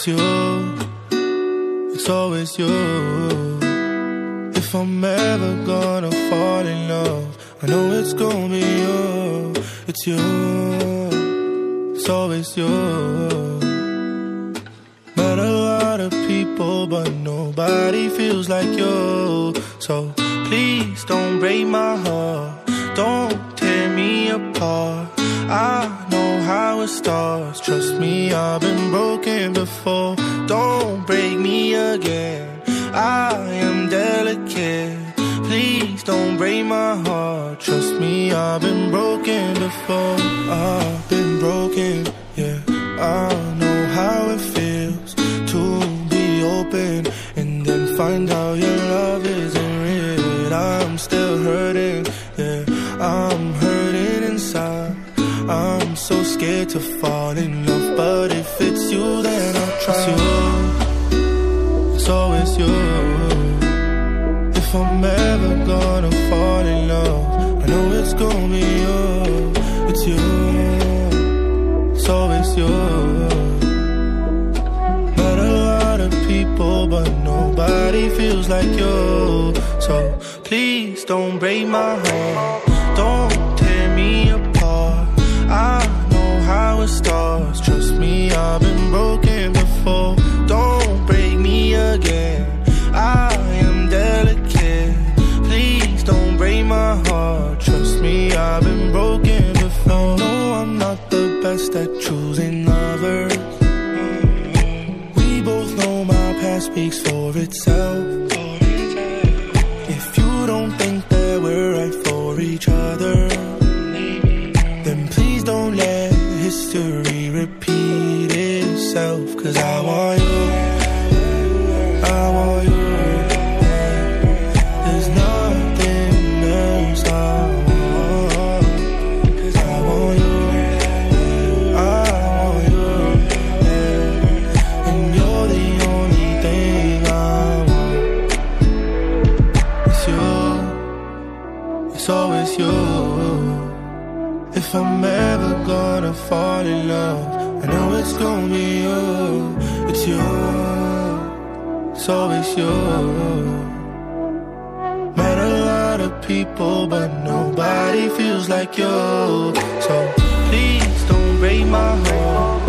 It's you, it's always you. If I'm ever gonna fall in love, I know it's gonna be you. It's you, it's always you. Met a lot of people, but nobody feels like you. So please don't break my heart, don't tear me apart. I know how it starts, trust me, I've been broken before. Don't break me again, I am delicate. Please don't break my heart, trust me, I've been broken before. I've been broken, yeah. I know how it feels to be open and then find out your love isn't real. I'm still hurting, yeah. I'm hurting inside. I'm so scared to fall in love, but if it's you, then I'll try. It's you, it's always you. If I'm ever gonna fall in love, I know it's gonna be you. It's you, it's always you. Met a lot of people, but nobody feels like you. So please don't break my heart, don't tear me apart. I know how it starts, trust me, I've been broken before. Don't break me again, I am delicate. Please don't break my heart, trust me, I've been broken before. No, I'm not the best at choosing lovers. We both know my past speaks for itself. If you don't think that we're right for each other, then please don't let history repeat itself. Cause I want you, I want you. There's nothing else I want. Cause I want you, I want you, and you're the only thing I want. It's you, it's always you. If I'm ever gonna fall in love, I know it's gonna be you. It's you, it's always you. Met a lot of people, but nobody feels like you. So please don't break my heart,